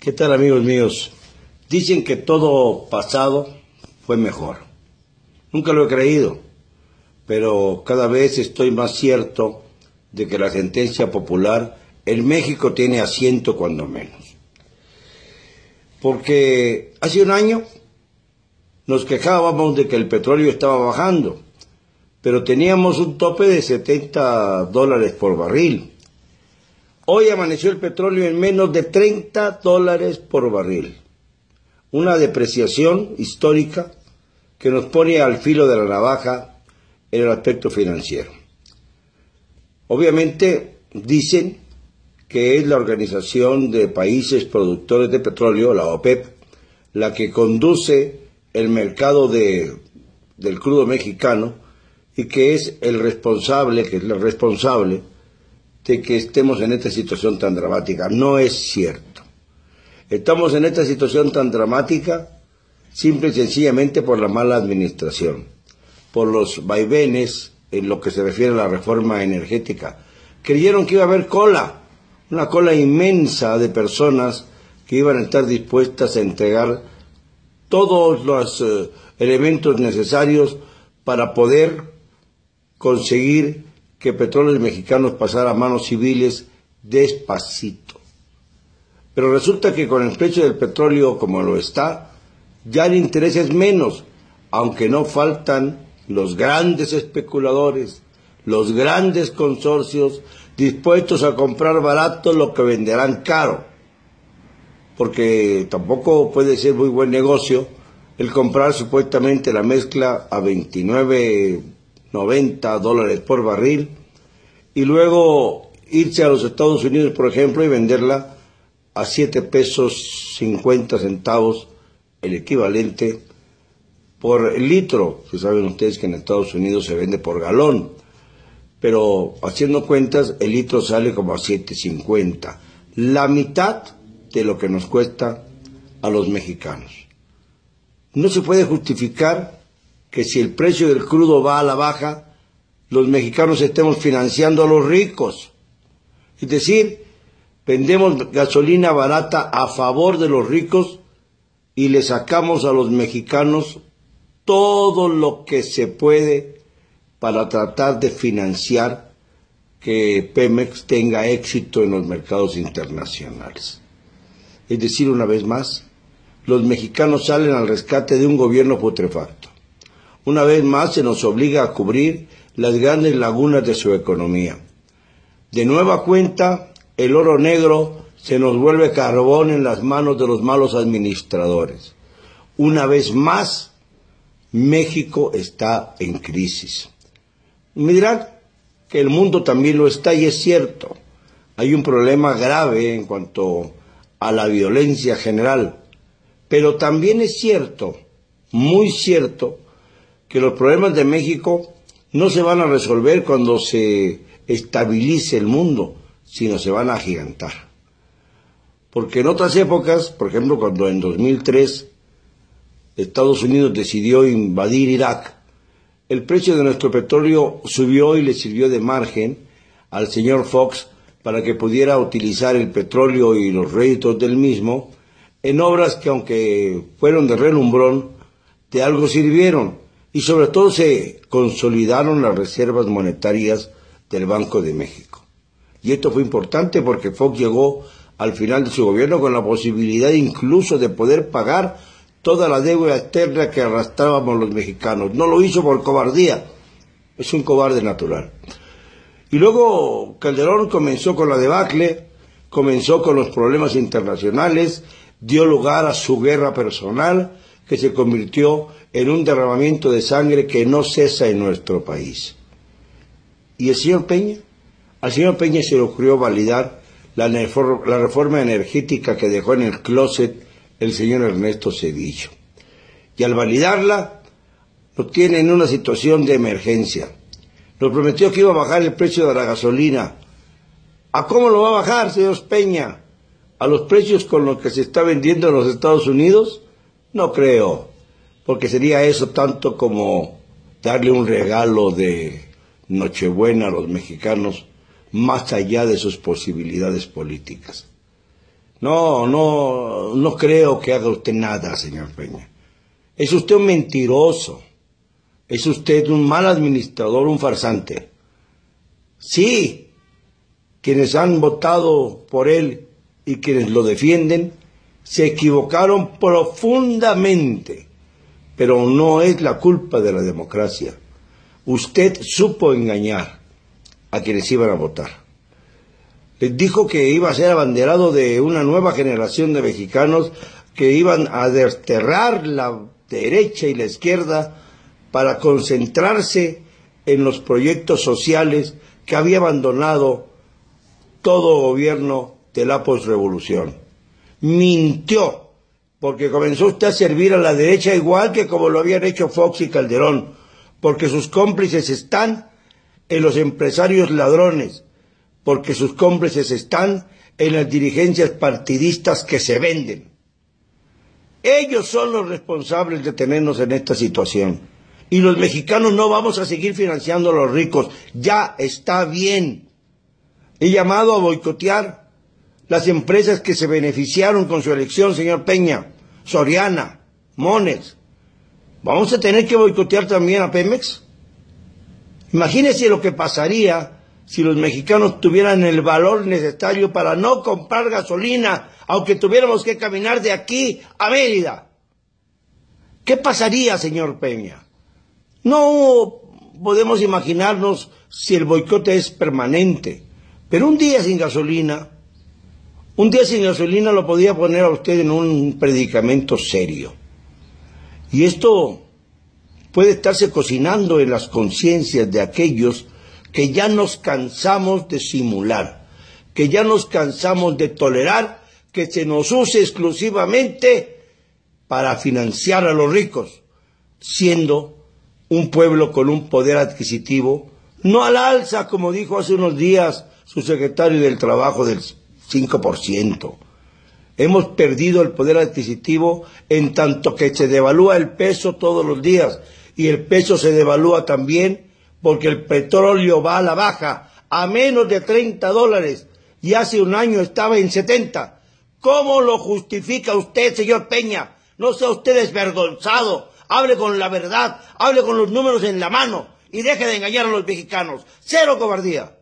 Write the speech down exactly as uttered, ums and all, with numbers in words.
¿Qué tal, amigos míos? Dicen que todo pasado fue mejor. Nunca lo he creído, pero cada vez estoy más cierto de que la sentencia popular en México tiene asiento cuando menos. Porque hace un año nos quejábamos de que el petróleo estaba bajando, pero teníamos un tope de setenta dólares por barril. Hoy amaneció el petróleo en menos de treinta dólares por barril. Una depreciación histórica que nos pone al filo de la navaja en el aspecto financiero. Obviamente dicen que es la Organización de Países Productores de Petróleo, la OPEP, la que conduce el mercado de, del crudo mexicano y que es el responsable, que es la responsable de que estemos en esta situación tan dramática. No es cierto. Estamos en esta situación tan dramática simple y sencillamente por la mala administración, por los vaivenes en lo que se refiere a la reforma energética. Creyeron que iba a haber cola, una cola inmensa de personas que iban a estar dispuestas a entregar todos los uh, elementos necesarios para poder conseguir que Petróleos Mexicanos pasara a manos civiles despacito. Pero resulta que con el precio del petróleo como lo está, ya el interés es menos, aunque no faltan los grandes especuladores, los grandes consorcios dispuestos a comprar barato lo que venderán caro, porque tampoco puede ser muy buen negocio el comprar supuestamente la mezcla a veintinueve, noventa dólares por barril y luego irse a los Estados Unidos, por ejemplo, y venderla a siete pesos cincuenta centavos, el equivalente por litro. Si saben ustedes que en Estados Unidos se vende por galón, pero haciendo cuentas el litro sale como a siete cincuenta, la mitad de lo que nos cuesta a los mexicanos. No se puede justificar que si el precio del crudo va a la baja, los mexicanos estemos financiando a los ricos. Es decir, vendemos gasolina barata a favor de los ricos y le sacamos a los mexicanos todo lo que se puede para tratar de financiar que Pemex tenga éxito en los mercados internacionales. Es decir, una vez más, los mexicanos salen al rescate de un gobierno putrefacto. Una vez más se nos obliga a cubrir las grandes lagunas de su economía. De nueva cuenta, el oro negro se nos vuelve carbón en las manos de los malos administradores. Una vez más, México está en crisis. Me dirán que el mundo también lo está, y es cierto. Hay un problema grave en cuanto a la violencia general. Pero también es cierto, muy cierto, que los problemas de México no se van a resolver cuando se estabilice el mundo, sino se van a agigantar. Porque en otras épocas, por ejemplo, cuando en dos mil tres Estados Unidos decidió invadir Irak, el precio de nuestro petróleo subió y le sirvió de margen al señor Fox para que pudiera utilizar el petróleo y los réditos del mismo en obras que, aunque fueron de relumbrón, de algo sirvieron, y sobre todo se consolidaron las reservas monetarias del Banco de México. Y esto fue importante porque Fox llegó al final de su gobierno con la posibilidad incluso de poder pagar toda la deuda externa que arrastrábamos los mexicanos. No lo hizo por cobardía, es un cobarde natural. Y luego Calderón comenzó con la debacle, comenzó con los problemas internacionales, dio lugar a su guerra personal, que se convirtió en un derramamiento de sangre que no cesa en nuestro país. ¿Y el señor Peña? Al señor Peña se le ocurrió validar la, la reforma energética que dejó en el closet el señor Ernesto Zedillo. Y al validarla, lo tiene en una situación de emergencia. Nos prometió que iba a bajar el precio de la gasolina. ¿A cómo lo va a bajar, señor Peña? ¿A los precios con los que se está vendiendo en los Estados Unidos? No creo, porque sería eso tanto como darle un regalo de Nochebuena a los mexicanos más allá de sus posibilidades políticas. No, no, no creo que haga usted nada, señor Peña. Es usted un mentiroso. Es usted un mal administrador, un farsante. Sí, quienes han votado por él y quienes lo defienden se equivocaron profundamente, pero no es la culpa de la democracia. Usted supo engañar a quienes iban a votar. Les dijo que iba a ser abanderado de una nueva generación de mexicanos que iban a desterrar la derecha y la izquierda para concentrarse en los proyectos sociales que había abandonado todo gobierno de la posrevolución. Mintió, porque comenzó usted a servir a la derecha igual que como lo habían hecho Fox y Calderón, porque sus cómplices están en los empresarios ladrones, porque sus cómplices están en las dirigencias partidistas que se venden. Ellos son los responsables de tenernos en esta situación. Y los mexicanos no vamos a seguir financiando a los ricos. Ya está bien. He llamado a boicotear las empresas que se beneficiaron con su elección, señor Peña. Soriana, Monex. ¿Vamos a tener que boicotear también a Pemex? Imagínese lo que pasaría si los mexicanos tuvieran el valor necesario para no comprar gasolina, aunque tuviéramos que caminar de aquí a Mérida. ¿Qué pasaría, señor Peña? No podemos imaginarnos si el boicot es permanente, pero un día sin gasolina, un día sin gasolina lo podía poner a usted en un predicamento serio. Y esto puede estarse cocinando en las conciencias de aquellos que ya nos cansamos de simular, que ya nos cansamos de tolerar que se nos use exclusivamente para financiar a los ricos, siendo un pueblo con un poder adquisitivo, no al alza, como dijo hace unos días su secretario del Trabajo, del cinco por ciento. Hemos perdido el poder adquisitivo en tanto que se devalúa el peso todos los días, y el peso se devalúa también porque el petróleo va a la baja, a menos de treinta dólares, y hace un año estaba en setenta. ¿Cómo lo justifica usted, señor Peña? No sea usted desvergonzado. Hable con la verdad, hable con los números en la mano y deje de engañar a los mexicanos. ¡Cero cobardía!